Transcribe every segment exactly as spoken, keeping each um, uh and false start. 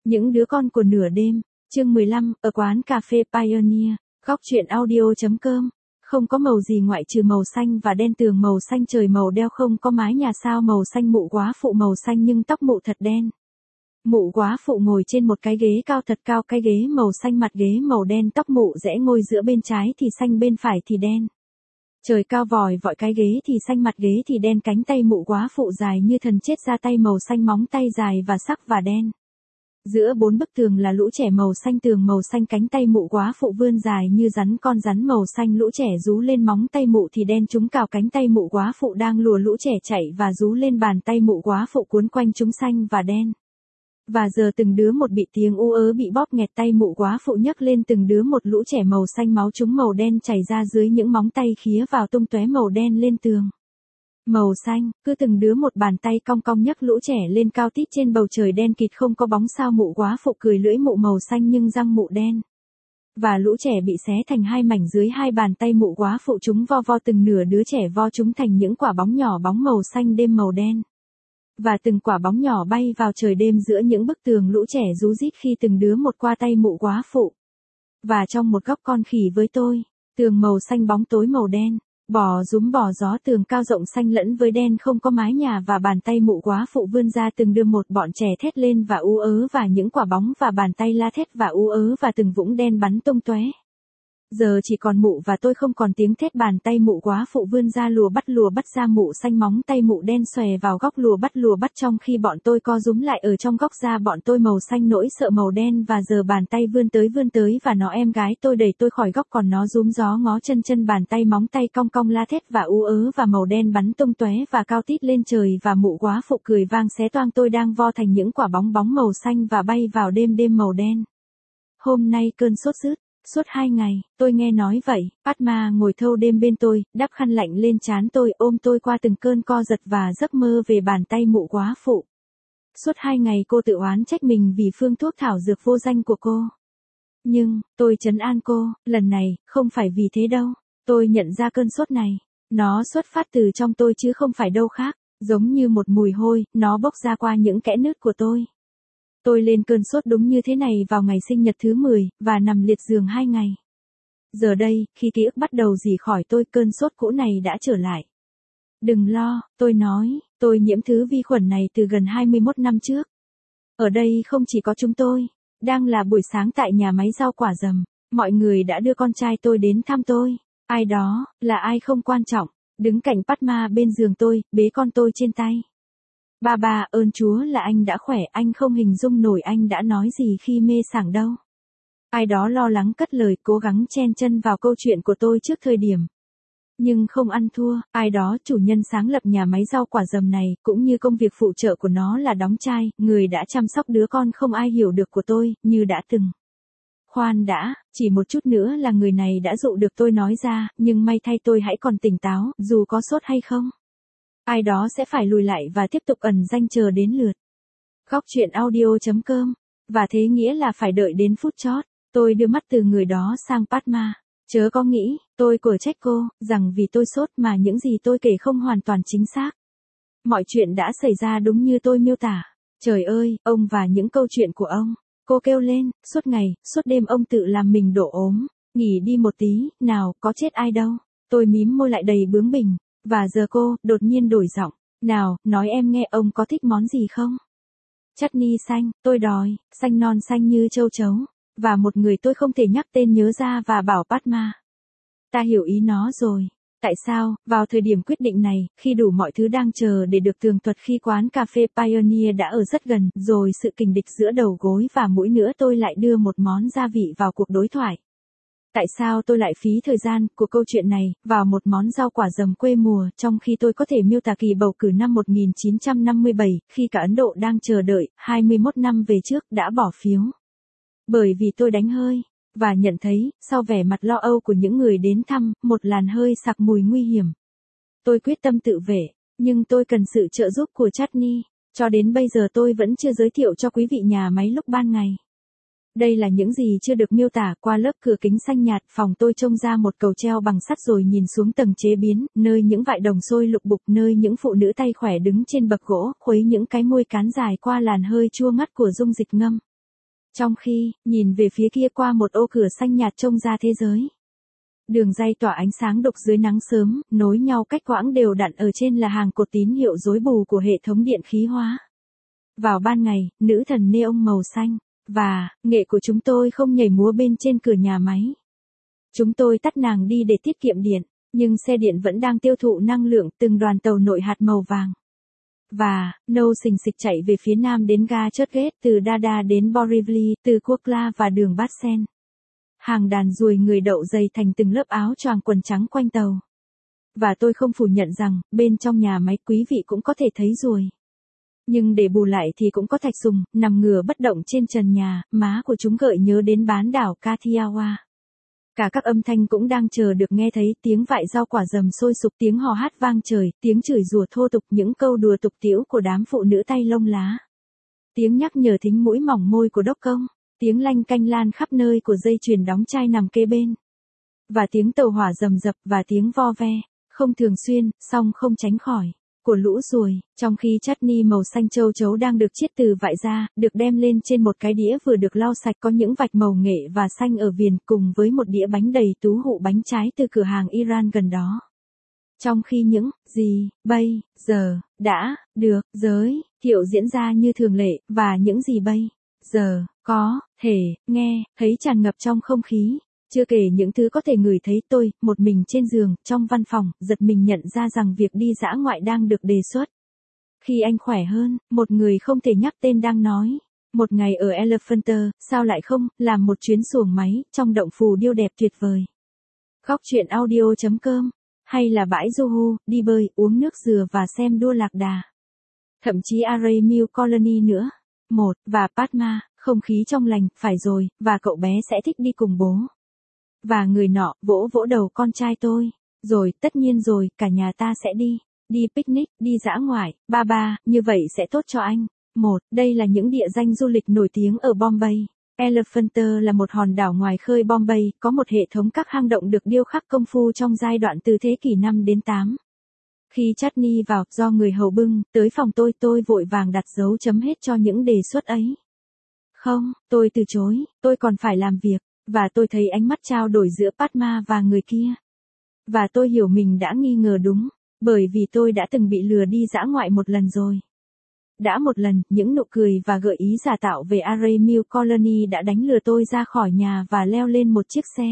Những đứa con của nửa đêm, chương mười lăm, ở quán cà phê Pioneer, góc truyện audio.com. Không có màu gì ngoại trừ màu xanh và đen, tường màu xanh, trời màu đeo, không có mái nhà sao màu xanh, mụ quá phụ màu xanh nhưng tóc mụ thật đen. Mụ quá phụ ngồi trên một cái ghế cao thật cao, cái ghế màu xanh, mặt ghế màu đen, tóc mụ rẽ ngôi giữa, bên trái thì xanh bên phải thì đen. Trời cao vòi vọi, cái ghế thì xanh, mặt ghế thì đen, cánh tay mụ quá phụ dài như thần chết ra, tay màu xanh, móng tay dài và sắc và đen. Giữa bốn bức tường là lũ trẻ màu xanh, tường màu xanh, cánh tay mụ quá phụ vươn dài như rắn con rắn màu xanh, lũ trẻ rú lên, móng tay mụ thì đen, chúng cào cánh tay mụ quá phụ đang lùa lũ trẻ chạy và rú lên, bàn tay mụ quá phụ cuốn quanh chúng xanh và đen. Và giờ từng đứa một bị tiếng u ớ bị bóp nghẹt, tay mụ quá phụ nhấc lên từng đứa một, lũ trẻ màu xanh, máu chúng màu đen chảy ra dưới những móng tay khía vào, tung tóe màu đen lên tường. Màu xanh, cứ từng đứa một, bàn tay cong cong nhấc lũ trẻ lên cao tít trên bầu trời đen kịt không có bóng sao, mụ quá phụ cười lưỡi, mụ màu xanh nhưng răng mụ đen. Và lũ trẻ bị xé thành hai mảnh dưới hai bàn tay mụ quá phụ, chúng vo vo từng nửa đứa trẻ vo chúng thành những quả bóng nhỏ, bóng màu xanh đêm màu đen. Và từng quả bóng nhỏ bay vào trời đêm giữa những bức tường, lũ trẻ rú rít khi từng đứa một qua tay mụ quá phụ. Và trong một góc con khỉ với tôi, tường màu xanh, bóng tối màu đen. Bò rúm bò gió, tường cao rộng xanh lẫn với đen, không có mái nhà, và bàn tay mụ quá phụ vươn ra từng đưa một, bọn trẻ thét lên và ú ớ, và những quả bóng và bàn tay la thét và ú ớ, và từng vũng đen bắn tung tóe. Giờ chỉ còn mụ và tôi, không còn tiếng thét, bàn tay mụ quá phụ vươn ra lùa bắt lùa bắt ra, mụ xanh, móng tay mụ đen xòe vào góc lùa bắt lùa bắt, trong khi bọn tôi co rúm lại ở trong góc ra, bọn tôi màu xanh nỗi sợ màu đen, và giờ bàn tay vươn tới vươn tới và nó em gái tôi đẩy tôi khỏi góc, còn nó rúm gió ngó chân chân, bàn tay móng tay cong cong la thét và ú ớ, và màu đen bắn tung tóe và cao tít lên trời, và mụ quá phụ cười vang xé toang tôi đang vo thành những quả bóng bóng màu xanh và bay vào đêm đêm màu đen. Hôm nay cơn sốt rứt. Suốt hai ngày, tôi nghe nói vậy, Padma ngồi thâu đêm bên tôi, đắp khăn lạnh lên trán tôi, ôm tôi qua từng cơn co giật và giấc mơ về bàn tay mụ quá phụ. Suốt hai ngày cô tự oán trách mình vì phương thuốc thảo dược vô danh của cô. Nhưng, tôi trấn an cô, lần này, không phải vì thế đâu. Tôi nhận ra cơn sốt này, nó xuất phát từ trong tôi chứ không phải đâu khác, giống như một mùi hôi, nó bốc ra qua những kẽ nứt của tôi. Tôi lên cơn sốt đúng như thế này vào ngày sinh nhật thứ mười, và nằm liệt giường hai ngày. Giờ đây, khi ký ức bắt đầu rỉ khỏi tôi, cơn sốt cũ này đã trở lại. Đừng lo, tôi nói, tôi nhiễm thứ vi khuẩn này từ gần hai mươi mốt năm trước. Ở đây không chỉ có chúng tôi, đang là buổi sáng tại nhà máy rau quả dầm, mọi người đã đưa con trai tôi đến thăm tôi. Ai đó, là ai không quan trọng, đứng cạnh Padma bên giường tôi, bế con tôi trên tay. Ba ba, ơn Chúa là anh đã khỏe, anh không hình dung nổi anh đã nói gì khi mê sảng đâu. Ai đó lo lắng cất lời, cố gắng chen chân vào câu chuyện của tôi trước thời điểm. Nhưng không ăn thua, ai đó, chủ nhân sáng lập nhà máy rau quả dầm này, cũng như công việc phụ trợ của nó là đóng chai, người đã chăm sóc đứa con không ai hiểu được của tôi, như đã từng. Khoan đã, chỉ một chút nữa là người này đã dụ được tôi nói ra, nhưng may thay tôi hãy còn tỉnh táo, dù có sốt hay không. Ai đó sẽ phải lùi lại và tiếp tục ẩn danh chờ đến lượt. Góc truyện audio.com. Và thế nghĩa là phải đợi đến phút chót. Tôi đưa mắt từ người đó sang Padma. Chớ có nghĩ, tôi của trách cô, rằng vì tôi sốt mà những gì tôi kể không hoàn toàn chính xác. Mọi chuyện đã xảy ra đúng như tôi miêu tả. Trời ơi, ông và những câu chuyện của ông. Cô kêu lên, suốt ngày, suốt đêm ông tự làm mình đổ ốm. Nghỉ đi một tí, nào, có chết ai đâu. Tôi mím môi lại đầy bướng bỉnh. Và giờ cô, đột nhiên đổi giọng. Nào, nói em nghe, ông có thích món gì không? Chutney xanh, tôi đòi, xanh non xanh như châu chấu. Và một người tôi không thể nhắc tên nhớ ra và bảo Padma. Ta hiểu ý nó rồi. Tại sao, vào thời điểm quyết định này, khi đủ mọi thứ đang chờ để được tường thuật, khi quán cà phê Pioneer đã ở rất gần, rồi sự kình địch giữa đầu gối và mũi nữa, tôi lại đưa một món gia vị vào cuộc đối thoại. Tại sao tôi lại phí thời gian của câu chuyện này vào một món rau quả dầm quê mùa, trong khi tôi có thể miêu tả kỳ bầu cử năm một nghìn chín trăm năm mươi bảy, khi cả Ấn Độ đang chờ đợi, hai mươi mốt năm về trước, đã bỏ phiếu. Bởi vì tôi đánh hơi, và nhận thấy, sau vẻ mặt lo âu của những người đến thăm, một làn hơi sặc mùi nguy hiểm. Tôi quyết tâm tự vệ, nhưng tôi cần sự trợ giúp của Chutney. Cho đến bây giờ tôi vẫn chưa giới thiệu cho quý vị nhà máy lúc ban ngày. Đây là những gì chưa được miêu tả. Qua lớp cửa kính xanh nhạt, phòng tôi trông ra một cầu treo bằng sắt, rồi nhìn xuống tầng chế biến, nơi những vại đồng sôi lục bục, nơi những phụ nữ tay khỏe đứng trên bậc gỗ, khuấy những cái môi cán dài qua làn hơi chua ngắt của dung dịch ngâm. Trong khi, nhìn về phía kia qua một ô cửa xanh nhạt trông ra thế giới. Đường ray tỏa ánh sáng đục dưới nắng sớm, nối nhau cách quãng đều đặn ở trên là hàng cột tín hiệu rối bù của hệ thống điện khí hóa. Vào ban ngày, nữ thần neon màu xanh, và, nghệ của chúng tôi không nhảy múa bên trên cửa nhà máy. Chúng tôi tắt nàng đi để tiết kiệm điện, nhưng xe điện vẫn đang tiêu thụ năng lượng từng đoàn tàu nội hạt màu vàng. Và, nâu xình xịch chạy về phía nam đến ga Churchgate, từ Dada đến Borivali, từ Kurla và đường Batsen. Hàng đàn ruồi người đậu dày thành từng lớp áo choàng quần trắng quanh tàu. Và tôi không phủ nhận rằng, bên trong nhà máy quý vị cũng có thể thấy ruồi. Nhưng để bù lại thì cũng có thạch sùng, nằm ngửa bất động trên trần nhà, má của chúng gợi nhớ đến bán đảo Kathiawar. Cả các âm thanh cũng đang chờ được nghe thấy, tiếng vại rau quả rầm sôi sục, tiếng hò hát vang trời, tiếng chửi rủa thô tục, những câu đùa tục tĩu của đám phụ nữ tay lông lá. Tiếng nhắc nhở thính mũi mỏng môi của đốc công, tiếng lanh canh lan khắp nơi của dây chuyền đóng chai nằm kế bên. Và tiếng tàu hỏa rầm rập và tiếng vo ve, không thường xuyên, song không tránh khỏi, của lũ ruồi, trong khi chutney màu xanh châu chấu đang được chiết từ vại ra, được đem lên trên một cái đĩa vừa được lau sạch có những vạch màu nghệ và xanh ở viền cùng với một đĩa bánh đầy tú hụ bánh trái từ cửa hàng Iran gần đó. Trong khi những gì bây giờ đã được giới thiệu diễn ra như thường lệ và những gì bây giờ có thể nghe thấy tràn ngập trong không khí. Chưa kể những thứ có thể ngửi thấy, tôi, một mình trên giường, trong văn phòng, giật mình nhận ra rằng việc đi dã ngoại đang được đề xuất. Khi anh khỏe hơn, một người không thể nhắc tên đang nói. Một ngày ở Elephanter, sao lại không, làm một chuyến xuồng máy, trong động phù điêu đẹp tuyệt vời. Góc truyện audio chấm com, hay là bãi Juhu, đi bơi, uống nước dừa và xem đua lạc đà. Thậm chí Array Mill Colony nữa. Một, và Padma, không khí trong lành, phải rồi, và cậu bé sẽ thích đi cùng bố. Và người nọ, vỗ vỗ đầu con trai tôi. Rồi, tất nhiên rồi, cả nhà ta sẽ đi. Đi picnic, đi dã ngoại, ba ba, như vậy sẽ tốt cho anh. Một, đây là những địa danh du lịch nổi tiếng ở Bombay. Elephanter là một hòn đảo ngoài khơi Bombay, có một hệ thống các hang động được điêu khắc công phu trong giai đoạn từ thế kỷ năm đến tám. Khi Chutney vào, do người hầu bưng, tới phòng tôi, tôi vội vàng đặt dấu chấm hết cho những đề xuất ấy. Không, tôi từ chối, tôi còn phải làm việc. Và tôi thấy ánh mắt trao đổi giữa Padma và người kia. Và tôi hiểu mình đã nghi ngờ đúng, bởi vì tôi đã từng bị lừa đi dã ngoại một lần rồi. Đã một lần, những nụ cười và gợi ý giả tạo về Array Mill Colony đã đánh lừa tôi ra khỏi nhà và leo lên một chiếc xe.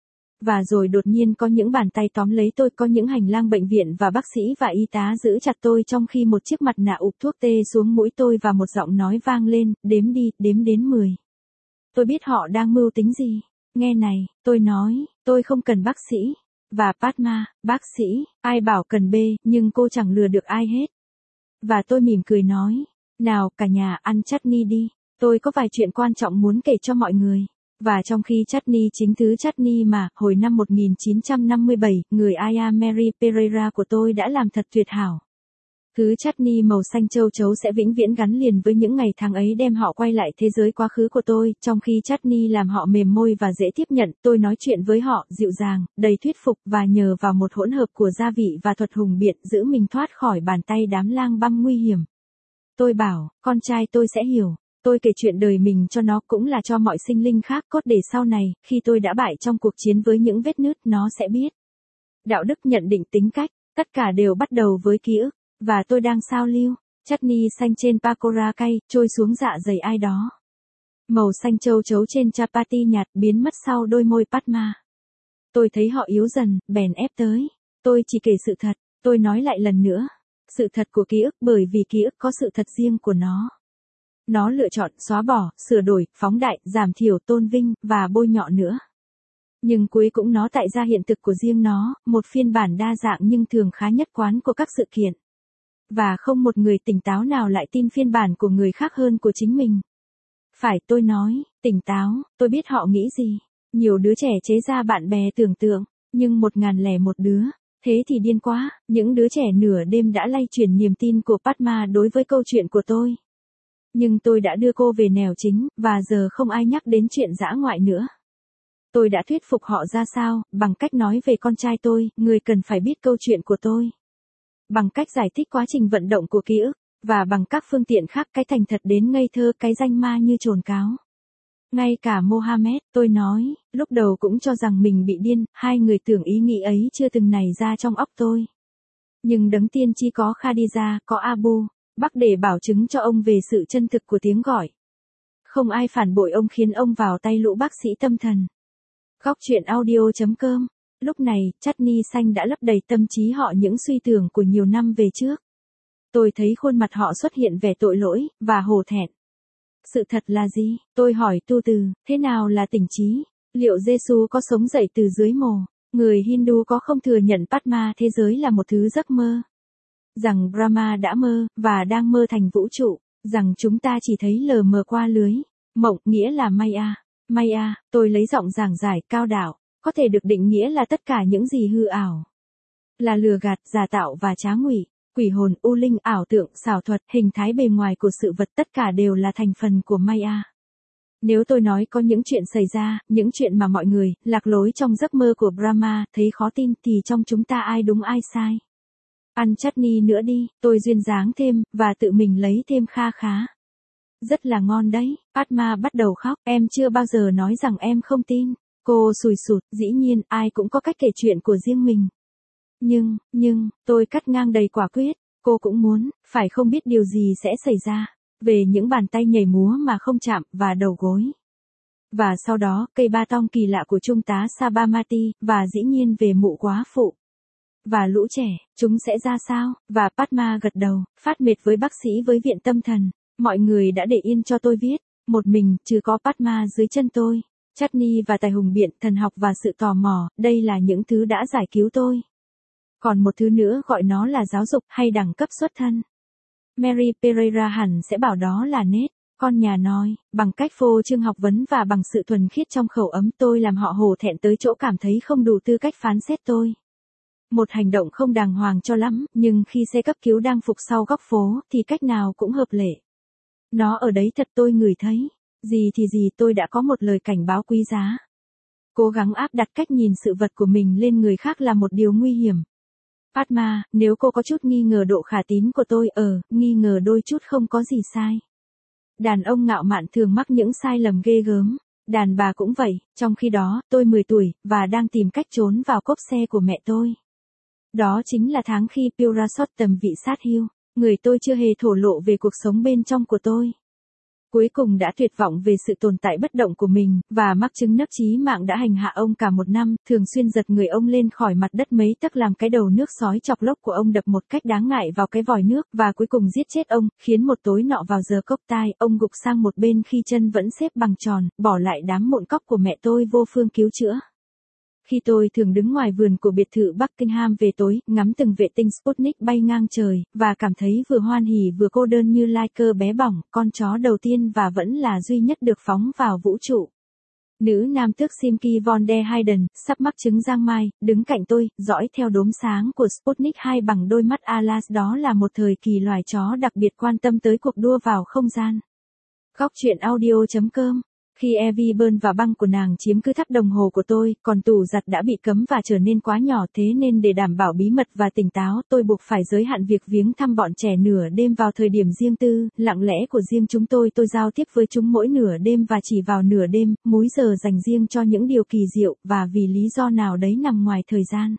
Và rồi đột nhiên có những bàn tay tóm lấy tôi, có những hành lang bệnh viện và bác sĩ và y tá giữ chặt tôi trong khi một chiếc mặt nạ ụp thuốc tê xuống mũi tôi và một giọng nói vang lên, đếm đi, đếm đến mười. Tôi biết họ đang mưu tính gì. Nghe này, tôi nói, tôi không cần bác sĩ. Và Padma, bác sĩ, ai bảo cần B, nhưng cô chẳng lừa được ai hết. Và tôi mỉm cười nói, nào, cả nhà ăn chutney đi. Tôi có vài chuyện quan trọng muốn kể cho mọi người. Và trong khi chutney chính thứ chutney mà, hồi năm một nghìn chín trăm năm mươi bảy, người Aya Mary Pereira của tôi đã làm thật tuyệt hảo. Thứ chutney màu xanh châu chấu sẽ vĩnh viễn gắn liền với những ngày tháng ấy, đem họ quay lại thế giới quá khứ của tôi, trong khi chutney làm họ mềm môi và dễ tiếp nhận. Tôi nói chuyện với họ, dịu dàng, đầy thuyết phục, và nhờ vào một hỗn hợp của gia vị và thuật hùng biện, giữ mình thoát khỏi bàn tay đám lang băm nguy hiểm. Tôi bảo, con trai tôi sẽ hiểu. Tôi kể chuyện đời mình cho nó, cũng là cho mọi sinh linh khác, cốt để sau này, khi tôi đã bại trong cuộc chiến với những vết nứt, nó sẽ biết. Đạo đức, nhận định, tính cách, tất cả đều bắt đầu với ký ức. Và tôi đang sao lưu, chutney xanh trên pakora cay, trôi xuống dạ dày ai đó. Màu xanh châu chấu trên chapati nhạt, biến mất sau đôi môi Padma. Tôi thấy họ yếu dần, bèn ép tới. Tôi chỉ kể sự thật, tôi nói lại lần nữa. Sự thật của ký ức, bởi vì ký ức có sự thật riêng của nó. Nó lựa chọn, xóa bỏ, sửa đổi, phóng đại, giảm thiểu, tôn vinh, và bôi nhọ nữa. Nhưng cuối cũng nó tạo ra hiện thực của riêng nó, một phiên bản đa dạng nhưng thường khá nhất quán của các sự kiện. Và không một người tỉnh táo nào lại tin phiên bản của người khác hơn của chính mình. Phải, tôi nói, tỉnh táo, tôi biết họ nghĩ gì. Nhiều đứa trẻ chế ra bạn bè tưởng tượng, nhưng một ngàn lẻ một đứa, thế thì điên quá. Những đứa trẻ nửa đêm đã lay chuyển niềm tin của Padma đối với câu chuyện của tôi. Nhưng tôi đã đưa cô về nẻo chính, và giờ không ai nhắc đến chuyện dã ngoại nữa. Tôi đã thuyết phục họ ra sao, bằng cách nói về con trai tôi, người cần phải biết câu chuyện của tôi. Bằng cách giải thích quá trình vận động của ký ức, và bằng các phương tiện khác, cái thành thật đến ngây thơ, cái danh ma như chồn cáo. Ngay cả Mohammed, tôi nói, lúc đầu cũng cho rằng mình bị điên, hai người tưởng ý nghĩ ấy chưa từng nảy ra trong óc tôi. Nhưng đấng tiên tri có Khadija, có Abu Bakr để bảo chứng cho ông về sự chân thực của tiếng gọi. Không ai phản bội ông khiến ông vào tay lũ bác sĩ tâm thần. Góc truyện audio.com. Lúc này, chutney xanh đã lấp đầy tâm trí họ những suy tưởng của nhiều năm về trước. Tôi thấy khuôn mặt họ xuất hiện vẻ tội lỗi, và hổ thẹn. Sự thật là gì? Tôi hỏi tu từ, thế nào là tỉnh trí? Liệu Giêsu có sống dậy từ dưới mồ? Người Hindu có không thừa nhận Padma thế giới là một thứ giấc mơ? Rằng Brahma đã mơ, và đang mơ thành vũ trụ, rằng chúng ta chỉ thấy lờ mờ qua lưới. Mộng nghĩa là Maya. Maya, tôi lấy giọng giảng giải cao đạo, có thể được định nghĩa là tất cả những gì hư ảo. Là lừa gạt, giả tạo và trá ngụy, quỷ hồn, u linh, ảo tượng, xảo thuật, hình thái bề ngoài của sự vật tất cả đều là thành phần của Maya. Nếu tôi nói có những chuyện xảy ra, những chuyện mà mọi người, lạc lối trong giấc mơ của Brahma, thấy khó tin thì trong chúng ta ai đúng ai sai. Ăn chutney nữa đi, tôi duyên dáng thêm, và tự mình lấy thêm kha khá. Rất là ngon đấy, Padma bắt đầu khóc, em chưa bao giờ nói rằng em không tin. Cô sùi sụt, dĩ nhiên, ai cũng có cách kể chuyện của riêng mình. Nhưng, nhưng, tôi cắt ngang đầy quả quyết, cô cũng muốn, phải không biết điều gì sẽ xảy ra. Về những bàn tay nhảy múa mà không chạm, và đầu gối. Và sau đó, cây ba tong kỳ lạ của trung tá Sabarmati, và dĩ nhiên về mụ quá phụ. Và lũ trẻ, chúng sẽ ra sao? Và Padma gật đầu, phát mệt với bác sĩ với viện tâm thần. Mọi người đã để yên cho tôi viết, một mình, chứ có Padma dưới chân tôi. Chutney và tài hùng biện, thần học và sự tò mò, đây là những thứ đã giải cứu tôi. Còn một thứ nữa gọi nó là giáo dục hay đẳng cấp xuất thân. Mary Pereira hẳn sẽ bảo đó là nết. Con nhà nói, bằng cách phô trương học vấn và bằng sự thuần khiết trong khẩu ấm tôi làm họ hổ thẹn tới chỗ cảm thấy không đủ tư cách phán xét tôi. Một hành động không đàng hoàng cho lắm, nhưng khi xe cấp cứu đang phục sau góc phố, thì cách nào cũng hợp lệ. Nó ở đấy thật tôi ngửi thấy. Gì thì gì tôi đã có một lời cảnh báo quý giá. Cố gắng áp đặt cách nhìn sự vật của mình lên người khác là một điều nguy hiểm. Padma, nếu cô có chút nghi ngờ độ khả tín của tôi, ờ, nghi ngờ đôi chút không có gì sai. Đàn ông ngạo mạn thường mắc những sai lầm ghê gớm. Đàn bà cũng vậy, trong khi đó, tôi mười tuổi, và đang tìm cách trốn vào cốp xe của mẹ tôi. Đó chính là tháng khi Purasottam vị sát hưu, người tôi chưa hề thổ lộ về cuộc sống bên trong của tôi. Cuối cùng đã tuyệt vọng về sự tồn tại bất động của mình, và mắc chứng nấc chí mạng đã hành hạ ông cả một năm, thường xuyên giật người ông lên khỏi mặt đất mấy tấc làm cái đầu nước sói chọc lốc của ông đập một cách đáng ngại vào cái vòi nước, và cuối cùng giết chết ông, khiến một tối nọ vào giờ cốc tai, ông gục sang một bên khi chân vẫn xếp bằng tròn, bỏ lại đám mụn cóc của mẹ tôi vô phương cứu chữa. Khi tôi thường đứng ngoài vườn của biệt thự Buckingham về tối, ngắm từng vệ tinh Sputnik bay ngang trời, và cảm thấy vừa hoan hỉ vừa cô đơn như lai cơ bé bỏng, con chó đầu tiên và vẫn là duy nhất được phóng vào vũ trụ. Nữ nam tước Simki von der Hayden, sắp mắc chứng giang mai, đứng cạnh tôi, dõi theo đốm sáng của Sputnik hai bằng đôi mắt Alas. Đó là một thời kỳ loài chó đặc biệt quan tâm tới cuộc đua vào không gian. Góc truyện audio.com. Khi Evie Burn và băng của nàng chiếm cứ tháp đồng hồ của tôi, còn tủ giặt đã bị cấm và trở nên quá nhỏ, thế nên để đảm bảo bí mật và tỉnh táo, tôi buộc phải giới hạn việc viếng thăm bọn trẻ nửa đêm vào thời điểm riêng tư, lặng lẽ của riêng chúng tôi. Tôi giao tiếp với chúng mỗi nửa đêm và chỉ vào nửa đêm, múi giờ dành riêng cho những điều kỳ diệu, và vì lý do nào đấy nằm ngoài thời gian.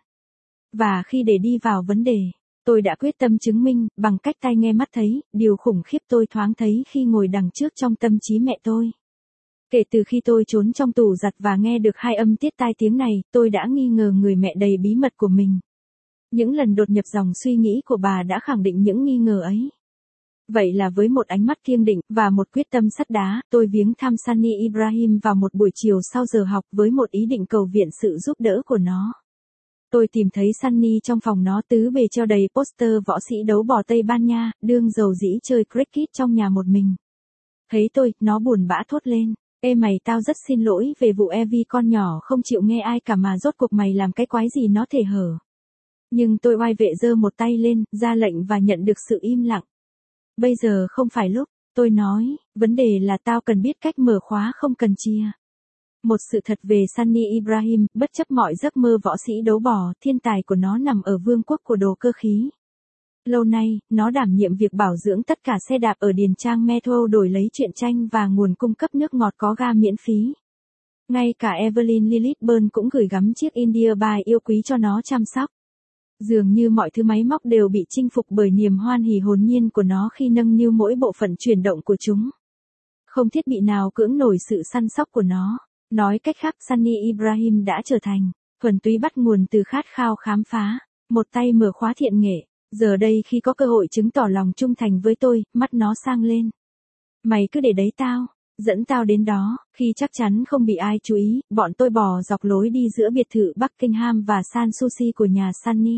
Và khi để đi vào vấn đề, tôi đã quyết tâm chứng minh, bằng cách tai nghe mắt thấy, điều khủng khiếp tôi thoáng thấy khi ngồi đằng trước trong tâm trí mẹ tôi. Kể từ khi tôi trốn trong tủ giặt và nghe được hai âm tiết tai tiếng này, tôi đã nghi ngờ người mẹ đầy bí mật của mình. Những lần đột nhập dòng suy nghĩ của bà đã khẳng định những nghi ngờ ấy. Vậy là với một ánh mắt kiên định, và một quyết tâm sắt đá, tôi viếng thăm Sunny Ibrahim vào một buổi chiều sau giờ học với một ý định cầu viện sự giúp đỡ của nó. Tôi tìm thấy Sunny trong phòng nó tứ bề treo đầy poster võ sĩ đấu bò Tây Ban Nha, đương dầu dĩ chơi cricket trong nhà một mình. Thấy tôi, nó buồn bã thốt lên. Ê mày, tao rất xin lỗi về vụ Evie con nhỏ không chịu nghe ai cả mà rốt cuộc mày làm cái quái gì nó thể hở. Nhưng tôi oai vệ giơ một tay lên, ra lệnh và nhận được sự im lặng. Bây giờ không phải lúc, tôi nói, vấn đề là tao cần biết cách mở khóa không cần chia. Một sự thật về Sunny Ibrahim, bất chấp mọi giấc mơ võ sĩ đấu bò, thiên tài của nó nằm ở vương quốc của đồ cơ khí. Lâu nay, nó đảm nhiệm việc bảo dưỡng tất cả xe đạp ở điền trang Metro đổi lấy truyện tranh và nguồn cung cấp nước ngọt có ga miễn phí. Ngay cả Evelyn Lilith Burn cũng gửi gắm chiếc India By yêu quý cho nó chăm sóc. Dường như mọi thứ máy móc đều bị chinh phục bởi niềm hoan hỉ hồn nhiên của nó khi nâng niu mỗi bộ phận chuyển động của chúng. Không thiết bị nào cưỡng nổi sự săn sóc của nó. Nói cách khác, Sunny Ibrahim đã trở thành thuần túy bắt nguồn từ khát khao khám phá, một tay mở khóa thiện nghệ. Giờ đây khi có cơ hội chứng tỏ lòng trung thành với tôi, mắt nó sang lên. Mày cứ để đấy tao, dẫn tao đến đó. Khi chắc chắn không bị ai chú ý, bọn tôi bò dọc lối đi giữa biệt thự Buckingham và San Sushi của nhà Sunny.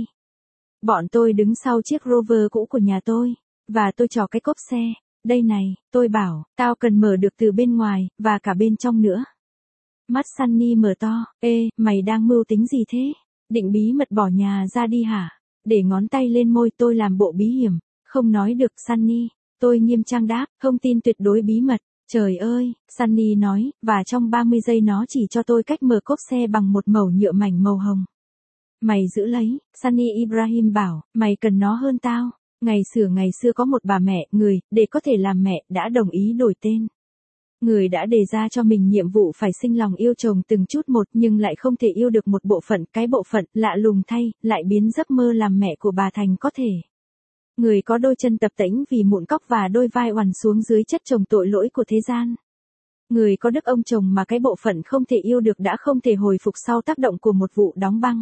Bọn tôi đứng sau chiếc Rover cũ của nhà tôi, và tôi trò cái cốp xe. Đây này, tôi bảo, tao cần mở được từ bên ngoài, và cả bên trong nữa. Mắt Sunny mở to, ê, mày đang mưu tính gì thế? Định bí mật bỏ nhà ra đi hả? Để ngón tay lên môi tôi làm bộ bí hiểm. Không nói được Sunny. Tôi nghiêm trang đáp, thông tin tuyệt đối bí mật. Trời ơi, Sunny nói, và trong ba mươi giây nó chỉ cho tôi cách mở cốp xe bằng một mẩu nhựa mảnh màu hồng. Mày giữ lấy, Sunny Ibrahim bảo, mày cần nó hơn tao. Ngày xưa ngày xưa có một bà mẹ, người, để có thể làm mẹ, đã đồng ý đổi tên. Người đã đề ra cho mình nhiệm vụ phải sinh lòng yêu chồng từng chút một nhưng lại không thể yêu được một bộ phận, cái bộ phận, lạ lùng thay, lại biến giấc mơ làm mẹ của bà thành có thể. Người có đôi chân tập tễnh vì mụn cóc và đôi vai oằn xuống dưới chất chồng tội lỗi của thế gian. Người có đức ông chồng mà cái bộ phận không thể yêu được đã không thể hồi phục sau tác động của một vụ đóng băng.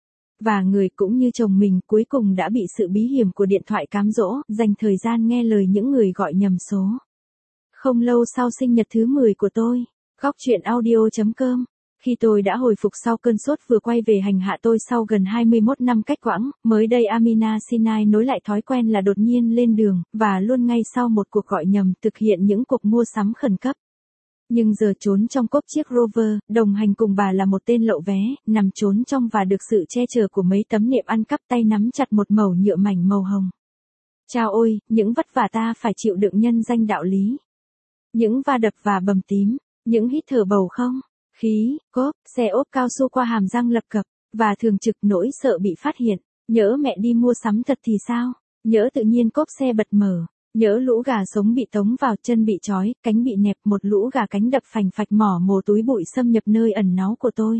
Và người cũng như chồng mình cuối cùng đã bị sự bí hiểm của điện thoại cám dỗ, dành thời gian nghe lời những người gọi nhầm số. Không lâu sau sinh nhật thứ mười của tôi, góc truyện audio chấm com. Khi tôi đã hồi phục sau cơn sốt vừa quay về hành hạ tôi sau gần hai mươi mốt năm cách quãng, mới đây Amina Sinai nối lại thói quen là đột nhiên lên đường, và luôn ngay sau một cuộc gọi nhầm thực hiện những cuộc mua sắm khẩn cấp. Nhưng giờ trốn trong cốp chiếc Rover, đồng hành cùng bà là một tên lậu vé, nằm trốn trong và được sự che chở của mấy tấm nệm ăn cắp tay nắm chặt một mẩu nhựa mảnh màu hồng. Chao ôi, những vất vả ta phải chịu đựng nhân danh đạo lý. Những va đập và bầm tím, những hít thở bầu không, khí, cốp, xe ốp cao su qua hàm răng lập cập, và thường trực nỗi sợ bị phát hiện. Nhỡ mẹ đi mua sắm thật thì sao? Nhỡ tự nhiên cốp xe bật mở. Nhỡ lũ gà sống bị tống vào, chân bị trói, cánh bị nẹp, một lũ gà cánh đập phành phạch mỏ mồ túi bụi xâm nhập nơi ẩn náu của tôi.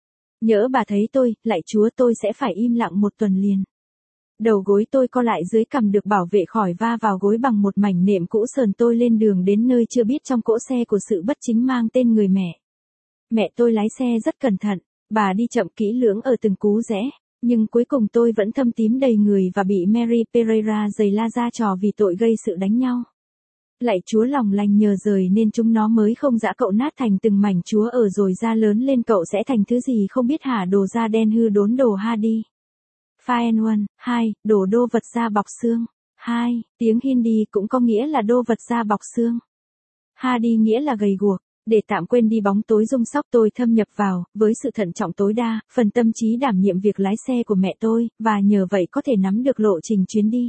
Nhỡ bà thấy tôi, lạy Chúa, tôi sẽ phải im lặng một tuần liền. Đầu gối tôi co lại dưới cằm được bảo vệ khỏi va vào gối bằng một mảnh nệm cũ sờn. Tôi lên đường đến nơi chưa biết trong cỗ xe của sự bất chính mang tên người mẹ. Mẹ tôi lái xe rất cẩn thận, bà đi chậm kỹ lưỡng ở từng cú rẽ. Nhưng cuối cùng tôi vẫn thâm tím đầy người và bị Mary Pereira giày la ra trò vì tội gây sự đánh nhau. Lạy Chúa, lòng lành nhờ rời nên chúng nó mới không giã cậu nát thành từng mảnh. Chúa ở rồi da lớn lên cậu sẽ thành thứ gì không biết hả? Đồ da đen hư đốn đồ ha đi. Fine one, hai, đồ đô vật da bọc xương. Hai, tiếng Hindi cũng có nghĩa là đô vật da bọc xương. Hadi nghĩa là gầy guộc. Để tạm quên đi bóng tối rung sóc, tôi thâm nhập vào, với sự thận trọng tối đa, phần tâm trí đảm nhiệm việc lái xe của mẹ tôi, và nhờ vậy có thể nắm được lộ trình chuyến đi.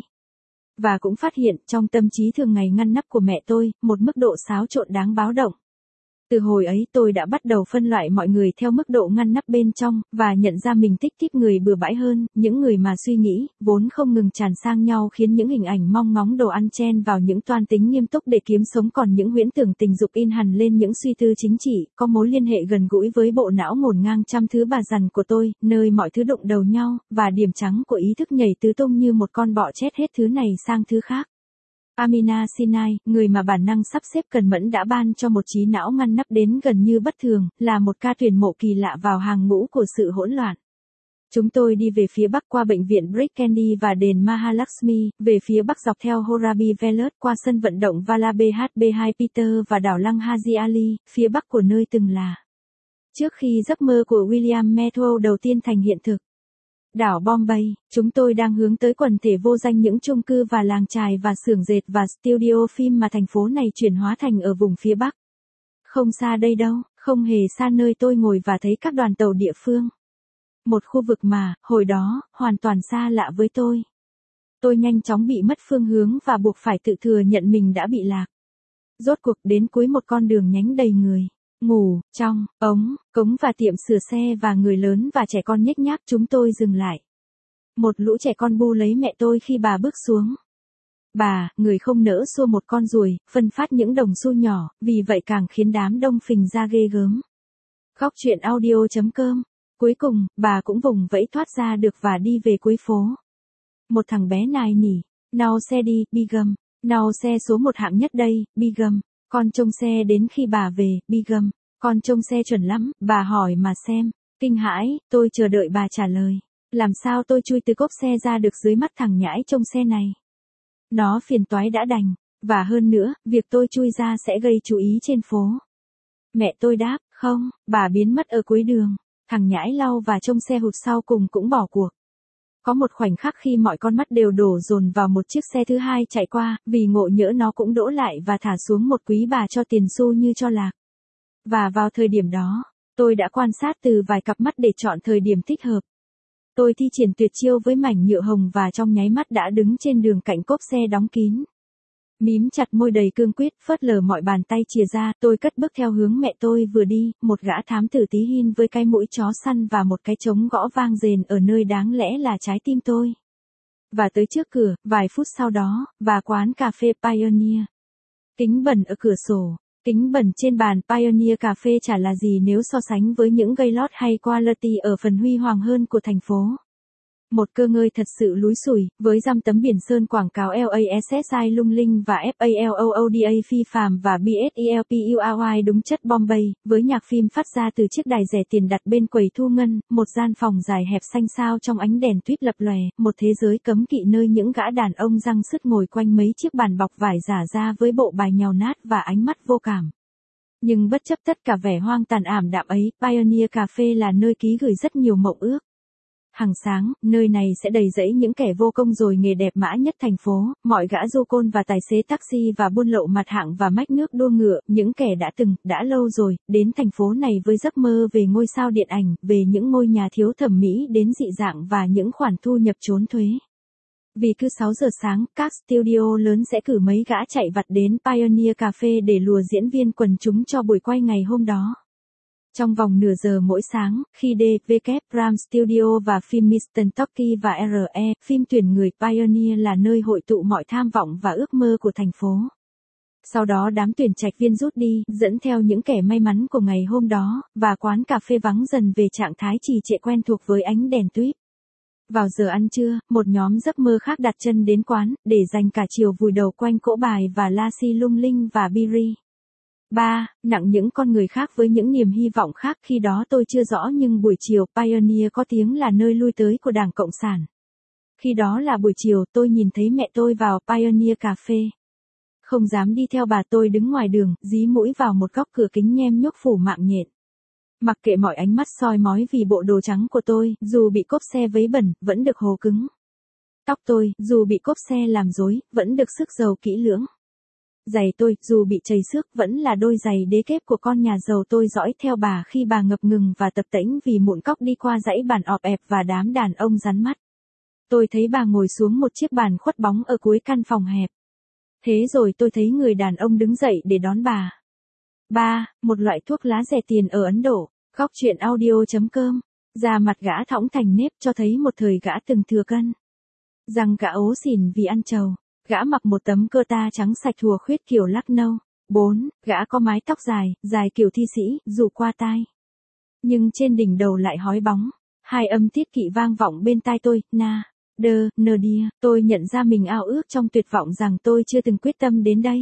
Và cũng phát hiện, trong tâm trí thường ngày ngăn nắp của mẹ tôi, một mức độ xáo trộn đáng báo động. Từ hồi ấy tôi đã bắt đầu phân loại mọi người theo mức độ ngăn nắp bên trong, và nhận ra mình thích tiếp người bừa bãi hơn, những người mà suy nghĩ, vốn không ngừng tràn sang nhau khiến những hình ảnh mong ngóng đồ ăn chen vào những toan tính nghiêm túc để kiếm sống, còn những huyễn tưởng tình dục in hằn lên những suy tư chính trị, có mối liên hệ gần gũi với bộ não ngổn ngang trăm thứ bà dằn của tôi, nơi mọi thứ đụng đầu nhau, và điểm trắng của ý thức nhảy tứ tung như một con bọ chết hết thứ này sang thứ khác. Amina Sinai, người mà bản năng sắp xếp cần mẫn đã ban cho một trí não ngăn nắp đến gần như bất thường, là một ca tuyển mộ kỳ lạ vào hàng ngũ của sự hỗn loạn. Chúng tôi đi về phía bắc qua bệnh viện Brick-Candy và đền Mahalakshmi, về phía bắc dọc theo Horabi Velut qua sân vận động Vallabhbh hai Peter và đảo Lăng Haji Ali, phía bắc của nơi từng là. Trước khi giấc mơ của William Metro đầu tiên thành hiện thực. Đảo Bombay, chúng tôi đang hướng tới quần thể vô danh những chung cư và làng chài và xưởng dệt và studio phim mà thành phố này chuyển hóa thành ở vùng phía Bắc. Không xa đây đâu, không hề xa nơi tôi ngồi và thấy các đoàn tàu địa phương. Một khu vực mà, hồi đó, hoàn toàn xa lạ với tôi. Tôi nhanh chóng bị mất phương hướng và buộc phải tự thừa nhận mình đã bị lạc. Rốt cuộc đến cuối một con đường nhánh đầy người. Ngủ, trong, ống, cống và tiệm sửa xe và người lớn và trẻ con nhếch nhác, chúng tôi dừng lại. Một lũ trẻ con bu lấy mẹ tôi khi bà bước xuống. Bà, người không nỡ xua một con ruồi, phân phát những đồng xu nhỏ, vì vậy càng khiến đám đông phình ra ghê gớm. Góc truyện audio.com. Cuối cùng, bà cũng vùng vẫy thoát ra được và đi về cuối phố. Một thằng bé nài nỉ, nào xe đi, Bigum, nào xe số một hạng nhất đây, Bigum, con trông xe đến khi bà về, Bigum, con trông xe chuẩn lắm, bà hỏi mà xem, kinh hãi, tôi chờ đợi bà trả lời, làm sao tôi chui từ cốp xe ra được dưới mắt thằng nhãi trông xe này. Nó phiền toái đã đành, và hơn nữa, việc tôi chui ra sẽ gây chú ý trên phố. Mẹ tôi đáp, không, bà biến mất ở cuối đường, thằng nhãi lau và trông xe hụt sau cùng cũng bỏ cuộc. Có một khoảnh khắc khi mọi con mắt đều đổ dồn vào một chiếc xe thứ hai chạy qua, vì ngộ nhỡ nó cũng đỗ lại và thả xuống một quý bà cho tiền xu như cho lạc. Và vào thời điểm đó, tôi đã quan sát từ vài cặp mắt để chọn thời điểm thích hợp. Tôi thi triển tuyệt chiêu với mảnh nhựa hồng và trong nháy mắt đã đứng trên đường cạnh cốp xe đóng kín. Mím chặt môi đầy cương quyết, phớt lờ mọi bàn tay chìa ra, tôi cất bước theo hướng mẹ tôi vừa đi, một gã thám tử tí hin với cái mũi chó săn và một cái trống gõ vang rền ở nơi đáng lẽ là trái tim tôi. Và tới trước cửa, vài phút sau đó, và quán cà phê Pioneer. Kính bẩn ở cửa sổ, kính bẩn trên bàn Pioneer Cà phê chả là gì nếu so sánh với những Gaylord hay Quality ở phần huy hoàng hơn của thành phố. Một cơ ngơi thật sự lúi sủi, với dăm tấm biển sơn quảng cáo LASSI lung linh và FALOODA phi phàm và BSELPURY đúng chất Bombay, với nhạc phim phát ra từ chiếc đài rẻ tiền đặt bên quầy thu ngân, một gian phòng dài hẹp xanh xao trong ánh đèn tuyết lập lòe, một thế giới cấm kỵ nơi những gã đàn ông răng sứt ngồi quanh mấy chiếc bàn bọc vải giả ra với bộ bài nhàu nát và ánh mắt vô cảm. Nhưng bất chấp tất cả vẻ hoang tàn ảm đạm ấy, Pioneer Cà phê là nơi ký gửi rất nhiều mộng ước. Hàng sáng, nơi này sẽ đầy rẫy những kẻ vô công rồi nghề đẹp mã nhất thành phố, mọi gã du côn và tài xế taxi và buôn lậu mặt hạng và mách nước đua ngựa, những kẻ đã từng, đã lâu rồi, đến thành phố này với giấc mơ về ngôi sao điện ảnh, về những ngôi nhà thiếu thẩm mỹ đến dị dạng và những khoản thu nhập trốn thuế. Vì cứ sáu giờ sáng, các studio lớn sẽ cử mấy gã chạy vặt đến Pioneer Cà phê để lùa diễn viên quần chúng cho buổi quay ngày hôm đó. Trong vòng nửa giờ mỗi sáng, khi đê vê Ram Studio và phim mister Toki và rờ e, phim tuyển người Pioneer là nơi hội tụ mọi tham vọng và ước mơ của thành phố. Sau đó đám tuyển trạch viên rút đi, dẫn theo những kẻ may mắn của ngày hôm đó, và quán cà phê vắng dần về trạng thái trì trệ quen thuộc với ánh đèn tuyết. Vào giờ ăn trưa, một nhóm giấc mơ khác đặt chân đến quán, để dành cả chiều vùi đầu quanh cỗ bài và la si lung linh và biri. ba. Nặng những con người khác với những niềm hy vọng khác khi đó tôi chưa rõ nhưng buổi chiều Pioneer có tiếng là nơi lui tới của Đảng Cộng sản. Khi đó là buổi chiều tôi nhìn thấy mẹ tôi vào Pioneer Cà phê. Không dám đi theo bà tôi đứng ngoài đường, dí mũi vào một góc cửa kính nhem nhuốc phủ mạng nhện. Mặc kệ mọi ánh mắt soi mói vì bộ đồ trắng của tôi, dù bị cốp xe vấy bẩn, vẫn được hồ cứng. Tóc tôi, dù bị cốp xe làm rối, vẫn được sức dầu kỹ lưỡng. Giày tôi, dù bị chầy xước, vẫn là đôi giày đế kép của con nhà giàu tôi dõi theo bà khi bà ngập ngừng và tập tễnh vì mụn cóc đi qua dãy bàn ọp ẹp và đám đàn ông rắn mắt. Tôi thấy bà ngồi xuống một chiếc bàn khuất bóng ở cuối căn phòng hẹp. Thế rồi tôi thấy người đàn ông đứng dậy để đón bà. ba. Một loại thuốc lá rẻ tiền ở Ấn Độ. Góc truyện audio.com. Da mặt gã thõng thành nếp cho thấy một thời gã từng thừa cân. Răng gã ố xỉn vì ăn trầu. Gã mặc một tấm cơ ta trắng sạch thùa khuyết kiểu Lucknow. bốn. Gã có mái tóc dài, dài kiểu thi sĩ, dù qua tai. Nhưng trên đỉnh đầu lại hói bóng. Hai âm tiết kỵ vang vọng bên tai tôi, na, đơ, nơ đia. Tôi nhận ra mình ao ước trong tuyệt vọng rằng tôi chưa từng quyết tâm đến đây.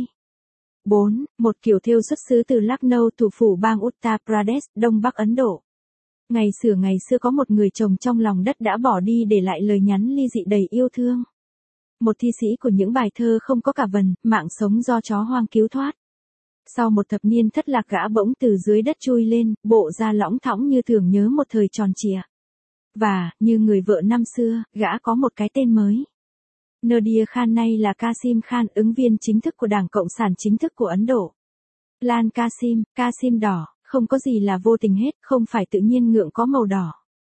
bốn. Một kiểu thêu xuất xứ từ Lucknow, thủ phủ bang Uttar Pradesh, Đông Bắc Ấn Độ. Ngày xưa ngày xưa có một người chồng trong lòng đất đã bỏ đi để lại lời nhắn ly dị đầy yêu thương. Một thi sĩ của những bài thơ không có cả vần, mạng sống do chó hoang cứu thoát. Sau một thập niên thất lạc gã bỗng từ dưới đất chui lên, bộ da lõng thõng như tưởng nhớ một thời tròn trịa. Và, như người vợ năm xưa, gã có một cái tên mới. Nadir Khan nay là Kasim Khan, ứng viên chính thức của Đảng Cộng sản chính thức của Ấn Độ. Lan Kasim, Kasim đỏ, không có gì là vô tình hết, không phải tự nhiên ngượng có màu đỏ.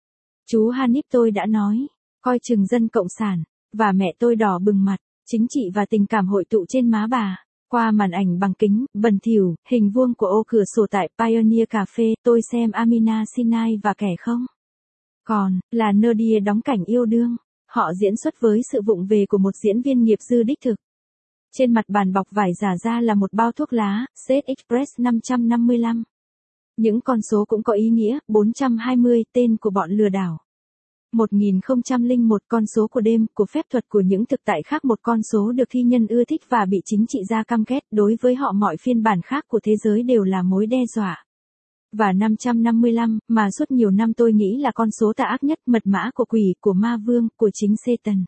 Chú Hanif tôi đã nói, coi chừng dân Cộng sản, và mẹ tôi đỏ bừng mặt, chính trị và tình cảm hội tụ trên má bà. Qua màn ảnh bằng kính, bẩn thỉu, hình vuông của ô cửa sổ tại Pioneer Cà phê, tôi xem Amina Sinai và kẻ không. Còn, là Nadir đóng cảnh yêu đương. Họ diễn xuất với sự vụng về của một diễn viên nghiệp dư đích thực. Trên mặt bàn bọc vải giả ra là một bao thuốc lá, Set Express năm trăm năm mươi lăm. Những con số cũng có ý nghĩa, bốn trăm hai mươi, tên của bọn lừa đảo. một nghìn không trăm lẻ một, con số của đêm, của phép thuật của những thực tại khác, một con số được thi nhân ưa thích và bị chính trị gia căm ghét, đối với họ mọi phiên bản khác của thế giới đều là mối đe dọa. Và năm trăm năm mươi lăm, mà suốt nhiều năm tôi nghĩ là con số tà ác nhất, mật mã của quỷ, của ma vương, của chính Satan.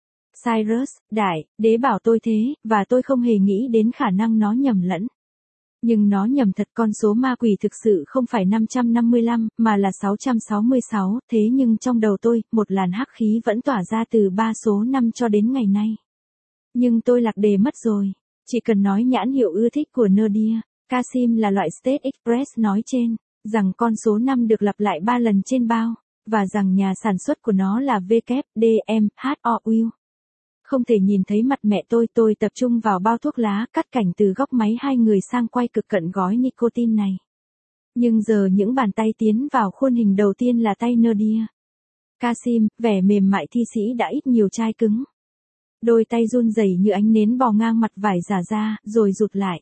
Cyrus, đại, đế bảo tôi thế, và tôi không hề nghĩ đến khả năng nó nhầm lẫn. Nhưng nó nhầm thật, con số ma quỷ thực sự không phải năm trăm năm mươi lăm, mà là sáu trăm sáu mươi sáu, thế nhưng trong đầu tôi, một làn hắc khí vẫn tỏa ra từ ba số năm cho đến ngày nay. Nhưng tôi lạc đề mất rồi. Chỉ cần nói nhãn hiệu ưa thích của Nadia, Kasim là loại State Express nói trên, rằng con số năm được lặp lại ba lần trên bao, và rằng nhà sản xuất của nó là W D M H O U. Không thể nhìn thấy mặt mẹ tôi, tôi tập trung vào bao thuốc lá, cắt cảnh từ góc máy hai người sang quay cực cận gói nicotine này. Nhưng giờ những bàn tay tiến vào khuôn hình đầu tiên là tay Nadia. Kasim, vẻ mềm mại thi sĩ đã ít nhiều chai cứng. Đôi tay run rẩy như ánh nến bò ngang mặt vải giả ra, rồi rụt lại.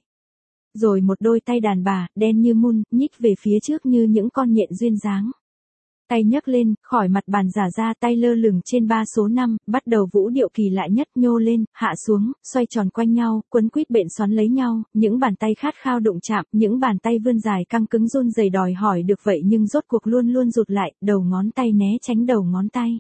Rồi một đôi tay đàn bà, đen như mun, nhích về phía trước như những con nhện duyên dáng. Tay nhấc lên, khỏi mặt bàn giả ra, tay lơ lửng trên ba số năm, bắt đầu vũ điệu kỳ lạ nhất, nhô lên, hạ xuống, xoay tròn quanh nhau, quấn quýt bện xoắn lấy nhau, những bàn tay khát khao đụng chạm, những bàn tay vươn dài căng cứng run rẩy đòi hỏi được vậy nhưng rốt cuộc luôn luôn rụt lại, đầu ngón tay né tránh đầu ngón tay.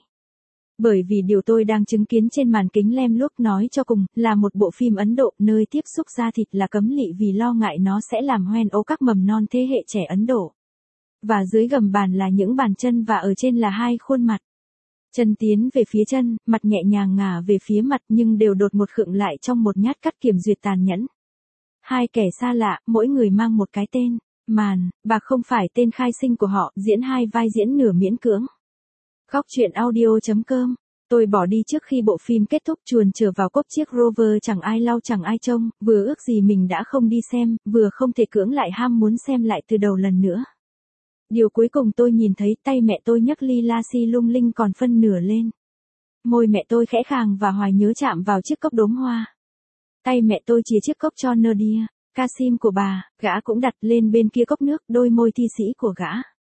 Bởi vì điều tôi đang chứng kiến trên màn kính lem luốc nói cho cùng, là một bộ phim Ấn Độ, nơi tiếp xúc da thịt là cấm lị vì lo ngại nó sẽ làm hoen ố các mầm non thế hệ trẻ Ấn Độ. Và dưới gầm bàn là những bàn chân và ở trên là hai khuôn mặt. Chân tiến về phía chân, mặt nhẹ nhàng ngả về phía mặt nhưng đều đột ngột khựng lại trong một nhát cắt kiểm duyệt tàn nhẫn. Hai kẻ xa lạ, mỗi người mang một cái tên. Màn, bạc không phải tên khai sinh của họ, diễn hai vai diễn nửa miễn cưỡng. Góc truyện audio chấm com. Tôi bỏ đi trước khi bộ phim kết thúc, chuồn trở vào cốp chiếc Rover chẳng ai lau chẳng ai trông, vừa ước gì mình đã không đi xem, vừa không thể cưỡng lại ham muốn xem lại từ đầu lần nữa. Điều cuối cùng tôi nhìn thấy, tay mẹ tôi nhấc ly lassi lung linh còn phân nửa lên. Môi mẹ tôi khẽ khàng và hoài nhớ chạm vào chiếc cốc đốm hoa. Tay mẹ tôi chìa chiếc cốc cho Nadia. Kasim của bà, gã cũng đặt lên bên kia cốc nước, đôi môi thi sĩ của gã.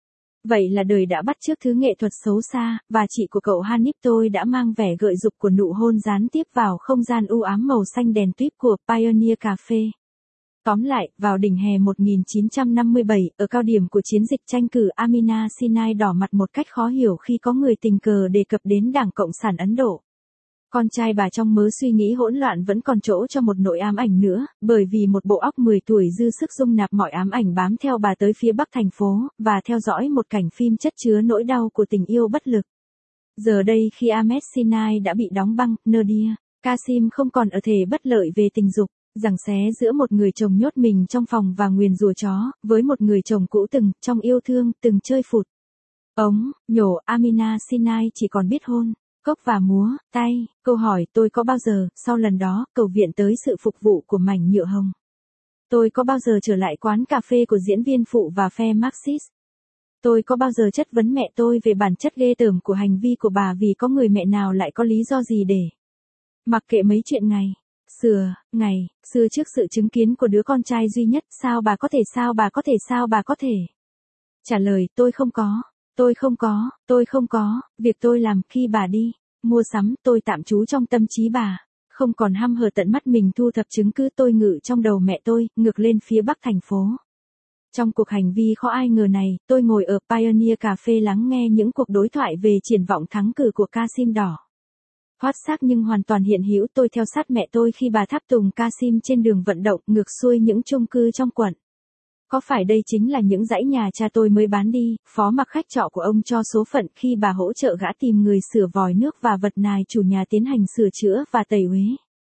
Vậy là đời đã bắt chước thứ nghệ thuật xấu xa, và chị của cậu Hanif tôi đã mang vẻ gợi dục của nụ hôn gián tiếp vào không gian u ám màu xanh đèn tuyếp của Pioneer Cafe. Tóm lại, vào đỉnh hè một nghìn chín trăm năm mươi bảy, ở cao điểm của chiến dịch tranh cử, Amina Sinai đỏ mặt một cách khó hiểu khi có người tình cờ đề cập đến Đảng Cộng sản Ấn Độ. Con trai bà trong mớ suy nghĩ hỗn loạn vẫn còn chỗ cho một nỗi ám ảnh nữa, bởi vì một bộ óc mười tuổi dư sức dung nạp mọi ám ảnh bám theo bà tới phía bắc thành phố, và theo dõi một cảnh phim chất chứa nỗi đau của tình yêu bất lực. Giờ đây khi Ahmed Sinai đã bị đóng băng, Nadia, Kasim không còn ở thể bất lợi về tình dục, giằng xé giữa một người chồng nhốt mình trong phòng và nguyền rủa chó, với một người chồng cũ từng, trong yêu thương, từng chơi phụt. Ống, nhổ, Amina Sinai chỉ còn biết hôn, cốc và múa, tay. Câu hỏi tôi có bao giờ, sau lần đó, cầu viện tới sự phục vụ của mảnh nhựa hồng. Tôi có bao giờ trở lại quán cà phê của diễn viên phụ và phe Marxist. Tôi có bao giờ chất vấn mẹ tôi về bản chất ghê tởm của hành vi của bà vì có người mẹ nào lại có lý do gì để mặc kệ mấy chuyện ngày. Xưa, ngày, xưa trước sự chứng kiến của đứa con trai duy nhất, sao bà có thể sao bà có thể sao bà có thể. Trả lời, tôi không có, tôi không có, tôi không có, việc tôi làm khi bà đi, mua sắm, tôi tạm trú trong tâm trí bà, không còn hăm hở tận mắt mình thu thập chứng cứ tôi ngự trong đầu mẹ tôi, ngược lên phía bắc thành phố. Trong cuộc hành vi khó ai ngờ này, tôi ngồi ở Pioneer Cafe lắng nghe những cuộc đối thoại về triển vọng thắng cử của Kasim đỏ. Thoát xác nhưng hoàn toàn hiện hữu, tôi theo sát mẹ tôi khi bà tháp tùng Kasim trên đường vận động ngược xuôi những chung cư trong quận. Có phải đây chính là những dãy nhà cha tôi mới bán đi, phó mặc khách trọ của ông cho số phận khi bà hỗ trợ gã tìm người sửa vòi nước và vật nài chủ nhà tiến hành sửa chữa và tẩy uế.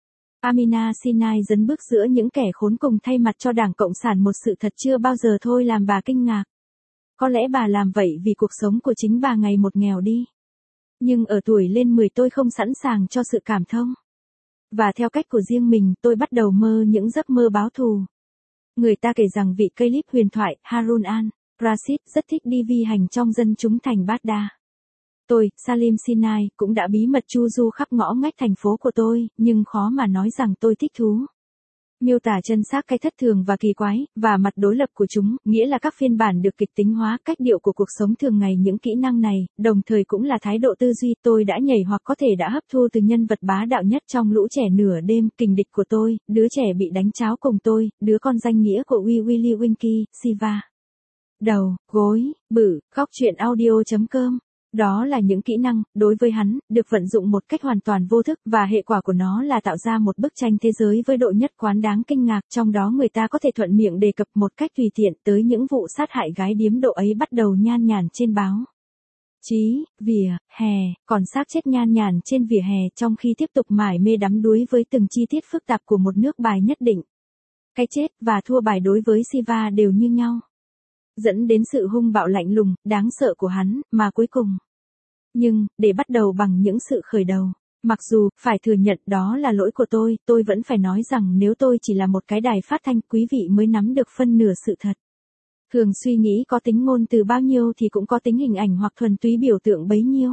Amina Sinai dấn bước giữa những kẻ khốn cùng thay mặt cho Đảng Cộng sản, một sự thật chưa bao giờ thôi làm bà kinh ngạc. Có lẽ bà làm vậy vì cuộc sống của chính bà ngày một nghèo đi. Nhưng ở tuổi lên mười tôi không sẵn sàng cho sự cảm thông. Và theo cách của riêng mình, tôi bắt đầu mơ những giấc mơ báo thù. Người ta kể rằng vị caliph huyền thoại, Harun al-Rashid, rất thích đi vi hành trong dân chúng thành Baghdad. Tôi, Salim Sinai, cũng đã bí mật chu du khắp ngõ ngách thành phố của tôi, nhưng khó mà nói rằng tôi thích thú. Miêu tả chân xác cái thất thường và kỳ quái, và mặt đối lập của chúng, nghĩa là các phiên bản được kịch tính hóa cách điệu của cuộc sống thường ngày. Những kỹ năng này, đồng thời cũng là thái độ tư duy tôi đã nhảy hoặc có thể đã hấp thu từ nhân vật bá đạo nhất trong Lũ Trẻ Nửa Đêm, kình địch của tôi, đứa trẻ bị đánh cháo cùng tôi, đứa con danh nghĩa của Wee Willie Winky, Siva. Đầu, gối, bự, góc truyện audio.com. Đó là những kỹ năng, đối với hắn, được vận dụng một cách hoàn toàn vô thức, và hệ quả của nó là tạo ra một bức tranh thế giới với độ nhất quán đáng kinh ngạc, trong đó người ta có thể thuận miệng đề cập một cách tùy tiện tới những vụ sát hại gái điếm độ ấy bắt đầu nhan nhản trên báo chí, vỉa hè, còn xác chết nhan nhản trên vỉa hè trong khi tiếp tục mải mê đắm đuối với từng chi tiết phức tạp của một nước bài nhất định. Cái chết và thua bài đối với Siva đều như nhau, dẫn đến sự hung bạo lạnh lùng, đáng sợ của hắn, mà cuối cùng. Nhưng, để bắt đầu bằng những sự khởi đầu, mặc dù, phải thừa nhận đó là lỗi của tôi, tôi vẫn phải nói rằng nếu tôi chỉ là một cái đài phát thanh, quý vị mới nắm được phân nửa sự thật. Thường suy nghĩ có tính ngôn từ bao nhiêu thì cũng có tính hình ảnh hoặc thuần túy biểu tượng bấy nhiêu.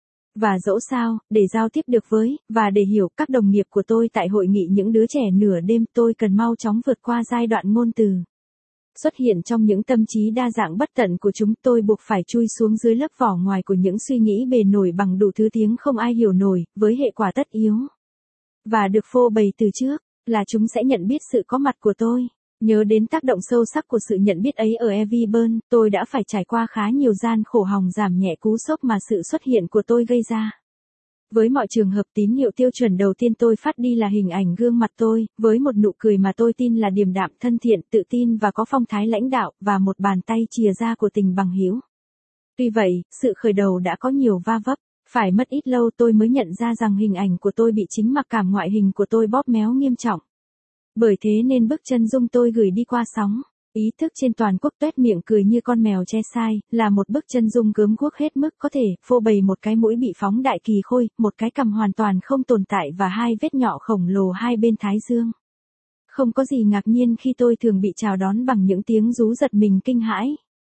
Và dẫu sao, để giao tiếp được với, và để hiểu các đồng nghiệp của tôi tại hội nghị những đứa trẻ nửa đêm, tôi cần mau chóng vượt qua giai đoạn ngôn từ xuất hiện trong những tâm trí đa dạng bất tận của chúng. Tôi buộc phải chui xuống dưới lớp vỏ ngoài của những suy nghĩ bề nổi bằng đủ thứ tiếng không ai hiểu nổi, với hệ quả tất yếu và được phô bày từ trước, là chúng sẽ nhận biết sự có mặt của tôi. Nhớ đến tác động sâu sắc của sự nhận biết ấy ở Everburn, tôi đã phải trải qua khá nhiều gian khổ hòng giảm nhẹ cú sốc mà sự xuất hiện của tôi gây ra. Với mọi trường hợp tín hiệu tiêu chuẩn đầu tiên tôi phát đi là hình ảnh gương mặt tôi, với một nụ cười mà tôi tin là điềm đạm, thân thiện, tự tin và có phong thái lãnh đạo, và một bàn tay chìa ra của tình bằng hữu. Tuy vậy, sự khởi đầu đã có nhiều va vấp, phải mất ít lâu tôi mới nhận ra rằng hình ảnh của tôi bị chính mặc cảm ngoại hình của tôi bóp méo nghiêm trọng. Bởi thế nên bức chân dung tôi gửi đi qua sóng ý thức trên toàn quốc tuét miệng cười như con mèo che sai, là một bức chân dung gớm ghiếc hết mức có thể, phô bày một cái mũi bị phóng đại kỳ khôi, một cái cằm hoàn toàn không tồn tại và hai vết nhọ khổng lồ hai bên thái dương. Không có gì ngạc nhiên khi tôi thường bị chào đón bằng những tiếng rú giật mình kinh hãi.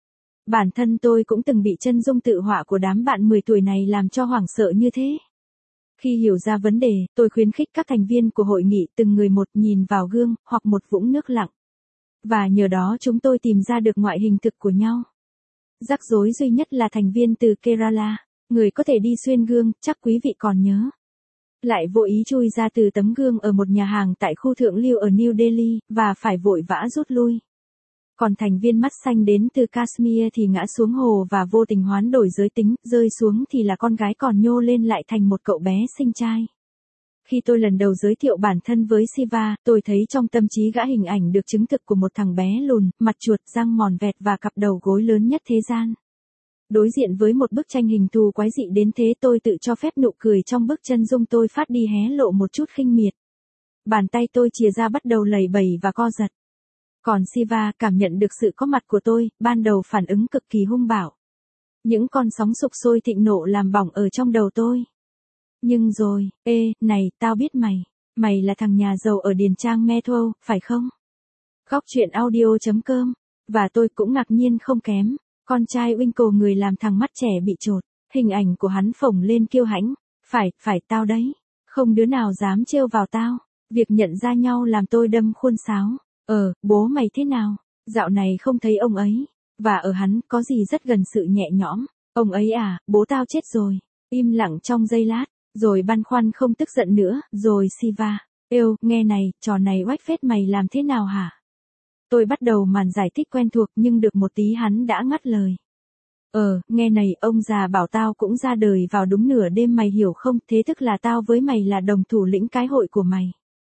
Bản thân tôi cũng từng bị chân dung tự họa của đám bạn mười tuổi này làm cho hoảng sợ như thế. Khi hiểu ra vấn đề, tôi khuyến khích các thành viên của hội nghị từng người một nhìn vào gương, hoặc một vũng nước lặng. Và nhờ đó chúng tôi tìm ra được ngoại hình thực của nhau. Rắc rối duy nhất là thành viên từ Kerala, người có thể đi xuyên gương, chắc quý vị còn nhớ. Lại vô ý chui ra từ tấm gương ở một nhà hàng tại khu thượng lưu ở New Delhi, và phải vội vã rút lui. Còn thành viên mắt xanh đến từ Kashmir thì ngã xuống hồ và vô tình hoán đổi giới tính, rơi xuống thì là con gái còn nhô lên lại thành một cậu bé xinh trai. Khi tôi lần đầu giới thiệu bản thân với Siva, tôi thấy trong tâm trí gã hình ảnh được chứng thực của một thằng bé lùn, mặt chuột, răng mòn vẹt và cặp đầu gối lớn nhất thế gian. Đối diện với một bức tranh hình thù quái dị đến thế, tôi tự cho phép nụ cười trong bức chân dung tôi phát đi hé lộ một chút khinh miệt. Bàn tay tôi chìa ra bắt đầu lầy bầy và co giật. Còn Siva cảm nhận được sự có mặt của tôi, ban đầu phản ứng cực kỳ hung bạo. Những con sóng sục sôi thịnh nộ làm bỏng ở trong đầu tôi. Nhưng rồi, ê, này, tao biết mày. Mày là thằng nhà giàu ở Điền Trang Metro, phải không? Góc truyện audio.com. Và tôi cũng ngạc nhiên không kém. Con trai Winkle, người làm thằng mắt trẻ bị chột. Hình ảnh của hắn phồng lên kiêu hãnh. Phải, phải tao đấy. Không đứa nào dám trêu vào tao. Việc nhận ra nhau làm tôi đâm khuôn sáo. Ờ, bố mày thế nào? Dạo này không thấy ông ấy. Và ở hắn có gì rất gần sự nhẹ nhõm. Ông ấy à, bố tao chết rồi. Im lặng trong giây lát. Rồi băn khoăn không tức giận nữa, rồi Siva. Êu, nghe này, trò này oách phết mày làm thế nào hả? Tôi bắt đầu màn giải thích quen thuộc nhưng được một tí hắn đã ngắt lời. Ờ, nghe này, ông già bảo tao cũng ra đời vào đúng nửa đêm mày hiểu không? Thế tức là tao với mày là đồng thủ lĩnh cái hội của mày.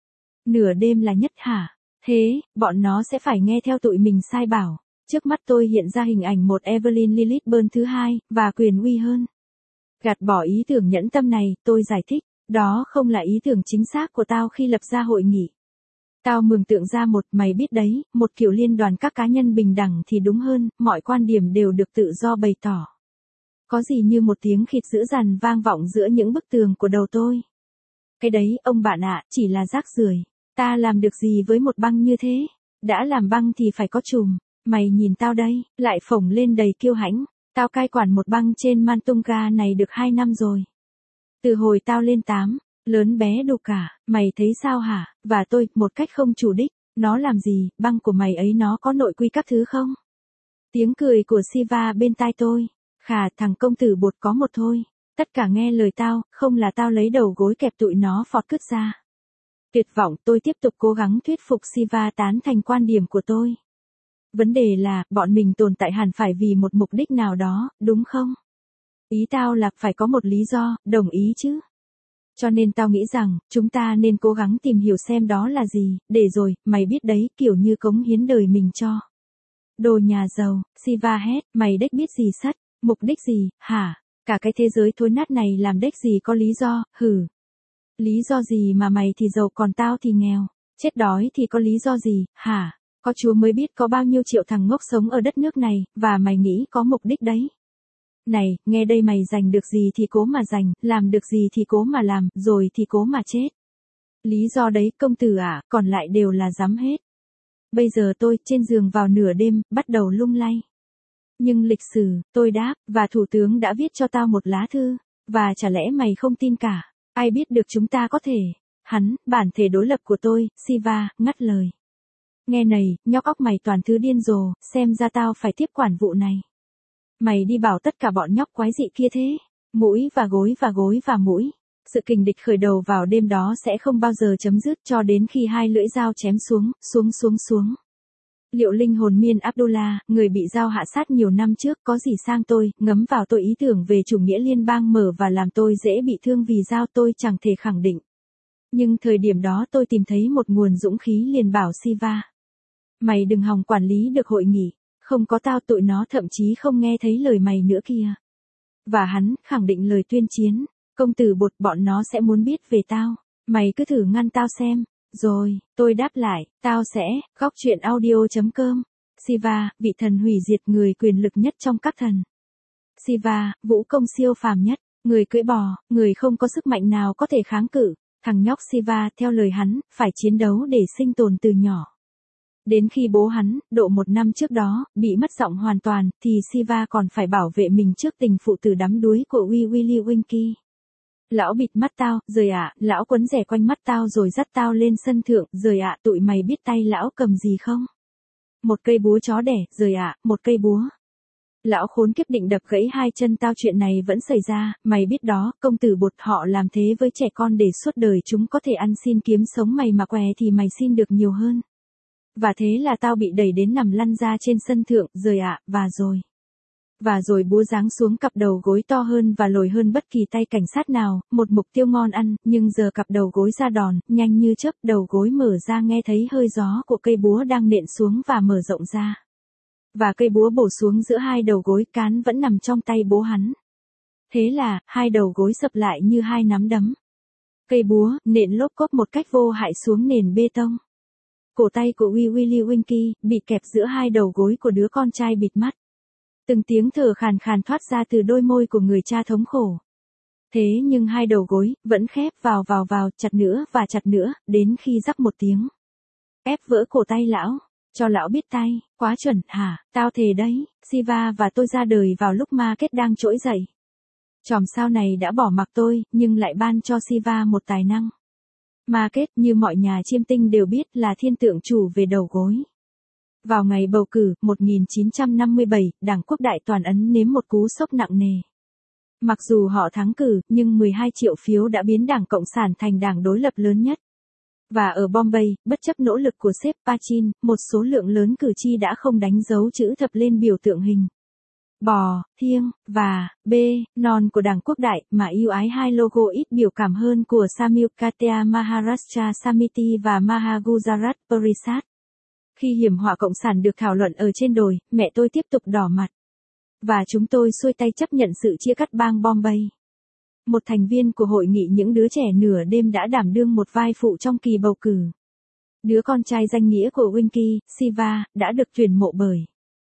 Nửa đêm là nhất hả? Thế, bọn nó sẽ phải nghe theo tụi mình sai bảo. Trước mắt tôi hiện ra hình ảnh một Evelyn Lilith Burn thứ hai, và quyền uy hơn. Gạt bỏ ý tưởng nhẫn tâm này, tôi giải thích, đó không là ý tưởng chính xác của tao khi lập ra hội nghị. Tao mường tượng ra một, mày biết đấy, một kiểu liên đoàn các cá nhân bình đẳng thì đúng hơn, mọi quan điểm đều được tự do bày tỏ. Có gì như một tiếng khịt dữ dằn vang vọng giữa những bức tường của đầu tôi. Cái đấy, ông bạn ạ, chỉ là rác rưởi. Ta làm được gì với một băng như thế? Đã làm băng thì phải có chùm. Mày nhìn tao đây, lại phồng lên đầy kiêu hãnh. Tao cai quản một băng trên Mantunga này được hai năm rồi. Từ hồi tao lên tám, lớn bé đủ cả, mày thấy sao hả? Và tôi, một cách không chủ đích, nó làm gì, băng của mày ấy nó có nội quy các thứ không? Tiếng cười của Siva bên tai tôi. Khà, thằng công tử bột có một thôi. Tất cả nghe lời tao, không là tao lấy đầu gối kẹp tụi nó phọt cứt ra. Tuyệt vọng, tôi tiếp tục cố gắng thuyết phục Siva tán thành quan điểm của tôi. Vấn đề là, bọn mình tồn tại hẳn phải vì một mục đích nào đó, đúng không? Ý tao là phải có một lý do, đồng ý chứ? Cho nên tao nghĩ rằng, chúng ta nên cố gắng tìm hiểu xem đó là gì, để rồi, mày biết đấy, kiểu như cống hiến đời mình cho. Đồ nhà giàu, Siva hét, mày đếch biết gì sắt, mục đích gì, hả? Cả cái thế giới thối nát này làm đếch gì có lý do, hử? Lý do gì mà mày thì giàu còn tao thì nghèo? Chết đói thì có lý do gì, hả? Có Chúa mới biết có bao nhiêu triệu thằng ngốc sống ở đất nước này, và mày nghĩ có mục đích đấy. Này, nghe đây, mày giành được gì thì cố mà giành, làm được gì thì cố mà làm, rồi thì cố mà chết. Lý do đấy, công tử ạ, à, còn lại đều là dám hết. Bây giờ tôi, trên giường vào nửa đêm, bắt đầu lung lay. Nhưng lịch sử, tôi đáp, và thủ tướng đã viết cho tao một lá thư, và chả lẽ mày không tin cả, ai biết được chúng ta có thể. Hắn, bản thể đối lập của tôi, Siva, ngắt lời. Nghe này, nhóc óc mày toàn thứ điên rồ, xem ra tao phải tiếp quản vụ này. Mày đi bảo tất cả bọn nhóc quái dị kia thế, mũi và gối và gối và mũi. Sự kình địch khởi đầu vào đêm đó sẽ không bao giờ chấm dứt cho đến khi hai lưỡi dao chém xuống, xuống xuống xuống. Liệu linh hồn Miên Abdullah, người bị dao hạ sát nhiều năm trước, có gì sang tôi, ngấm vào tôi ý tưởng về chủ nghĩa liên bang mở và làm tôi dễ bị thương vì dao, tôi chẳng thể khẳng định. Nhưng thời điểm đó tôi tìm thấy một nguồn dũng khí liền bảo Siva. Mày đừng hòng quản lý được hội nghị, không có tao tụi nó thậm chí không nghe thấy lời mày nữa kìa. Và hắn khẳng định lời tuyên chiến, công tử bột, bọn nó sẽ muốn biết về tao, mày cứ thử ngăn tao xem. Rồi, tôi đáp lại, tao sẽ, góc chuyện audio chấm com. Siva, vị thần hủy diệt, người quyền lực nhất trong các thần. Siva, vũ công siêu phàm nhất, người cưỡi bò, người không có sức mạnh nào có thể kháng cự. Thằng nhóc Siva, theo lời hắn, phải chiến đấu để sinh tồn từ nhỏ. Đến khi bố hắn, độ một năm trước đó, bị mất giọng hoàn toàn, thì Siva còn phải bảo vệ mình trước tình phụ tử đắm đuối của Wee Willie Winky. Lão bịt mắt tao, rời ạ, lão quấn rẻ quanh mắt tao rồi dắt tao lên sân thượng, rời ạ, tụi mày biết tay lão cầm gì không? Một cây búa chó đẻ, rời ạ, một cây búa. Lão khốn kiếp định đập gãy hai chân tao, chuyện này vẫn xảy ra, mày biết đó, công tử bột, họ làm thế với trẻ con để suốt đời chúng có thể ăn xin kiếm sống, mày mà què thì mày xin được nhiều hơn. Và thế là tao bị đẩy đến nằm lăn ra trên sân thượng, rời ạ, và rồi. Và rồi búa giáng xuống cặp đầu gối to hơn và lồi hơn bất kỳ tay cảnh sát nào, một mục tiêu ngon ăn, nhưng giờ cặp đầu gối ra đòn, nhanh như chớp, đầu gối mở ra, nghe thấy hơi gió của cây búa đang nện xuống và mở rộng ra. Và cây búa bổ xuống giữa hai đầu gối, cán vẫn nằm trong tay bố hắn. Thế là, hai đầu gối sập lại như hai nắm đấm. Cây búa, nện lốp cốp một cách vô hại xuống nền bê tông. Cổ tay của Wee Willie Winky, bị kẹp giữa hai đầu gối của đứa con trai bịt mắt. Từng tiếng thở khàn khàn thoát ra từ đôi môi của người cha thống khổ. Thế nhưng hai đầu gối, vẫn khép vào vào vào, chặt nữa và chặt nữa, đến khi rắc một tiếng. Ép vỡ cổ tay lão, cho lão biết tay, quá chuẩn, hả, tao thề đấy, Siva và tôi ra đời vào lúc Market đang trỗi dậy. Chòm sao này đã bỏ mặc tôi, nhưng lại ban cho Siva một tài năng. Market, như mọi nhà chiêm tinh đều biết, là thiên tượng chủ về đầu gối. Vào ngày bầu cử, một nghìn chín trăm năm mươi bảy, Đảng Quốc đại toàn Ấn nếm một cú sốc nặng nề. Mặc dù họ thắng cử, nhưng mười hai triệu phiếu đã biến Đảng Cộng sản thành đảng đối lập lớn nhất. Và ở Bombay, bất chấp nỗ lực của sếp Pachin, một số lượng lớn cử tri đã không đánh dấu chữ thập lên biểu tượng hình bò, thiêng, và, b, non của Đảng Quốc đại, mà yêu ái hai logo ít biểu cảm hơn của Samyukta Maharashtra Samiti và Maha Gujarat Parishad. Khi hiểm họa Cộng sản được thảo luận ở trên đồi, mẹ tôi tiếp tục đỏ mặt. Và chúng tôi xuôi tay chấp nhận sự chia cắt bang Bombay. Một thành viên của hội nghị những đứa trẻ nửa đêm đã đảm đương một vai phụ trong kỳ bầu cử. Đứa con trai danh nghĩa của Winky, Siva, đã được tuyển mộ bởi.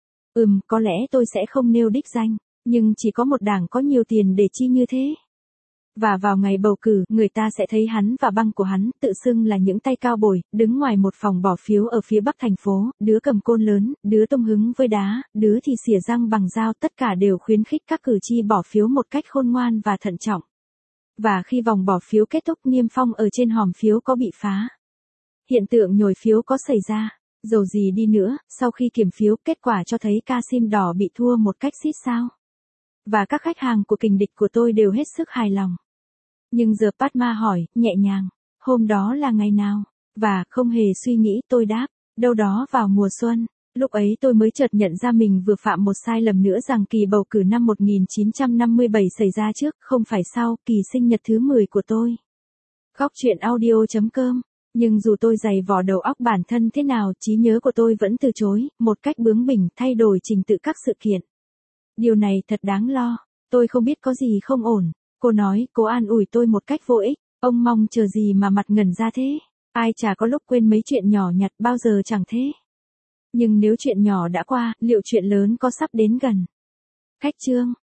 Ừm, có lẽ tôi sẽ không nêu đích danh, nhưng chỉ có một đảng có nhiều tiền để chi như thế. Và vào ngày bầu cử, người ta sẽ thấy hắn và băng của hắn, tự xưng là những tay cao bồi, đứng ngoài một phòng bỏ phiếu ở phía bắc thành phố, đứa cầm côn lớn, đứa tung hứng với đá, đứa thì xỉa răng bằng dao, tất cả đều khuyến khích các cử tri bỏ phiếu một cách khôn ngoan và thận trọng. Và khi vòng bỏ phiếu kết thúc, niêm phong ở trên hòm phiếu có bị phá. Hiện tượng nhồi phiếu có xảy ra. Dầu gì đi nữa, sau khi kiểm phiếu, kết quả cho thấy Kasim đỏ bị thua một cách xít sao. Và các khách hàng của kình địch của tôi đều hết sức hài lòng. Nhưng giờ Padma hỏi, nhẹ nhàng, hôm đó là ngày nào? Và không hề suy nghĩ tôi đáp, đâu đó vào mùa xuân. Lúc ấy tôi mới chợt nhận ra mình vừa phạm một sai lầm nữa, rằng kỳ bầu cử năm một nghìn chín trăm năm mươi bảy xảy ra trước, không phải sau, kỳ sinh nhật thứ mười của tôi. Góc truyện audio chấm com. Nhưng dù tôi dày vò đầu óc bản thân thế nào, trí nhớ của tôi vẫn từ chối, một cách bướng bỉnh, thay đổi trình tự các sự kiện. Điều này thật đáng lo. Tôi không biết có gì không ổn. Cô nói, cô an ủi tôi một cách vô ích. Ông mong chờ gì mà mặt ngẩn ra thế? Ai chả có lúc quên mấy chuyện nhỏ nhặt, bao giờ chẳng thế. Nhưng nếu chuyện nhỏ đã qua, liệu chuyện lớn có sắp đến gần? Khách chương.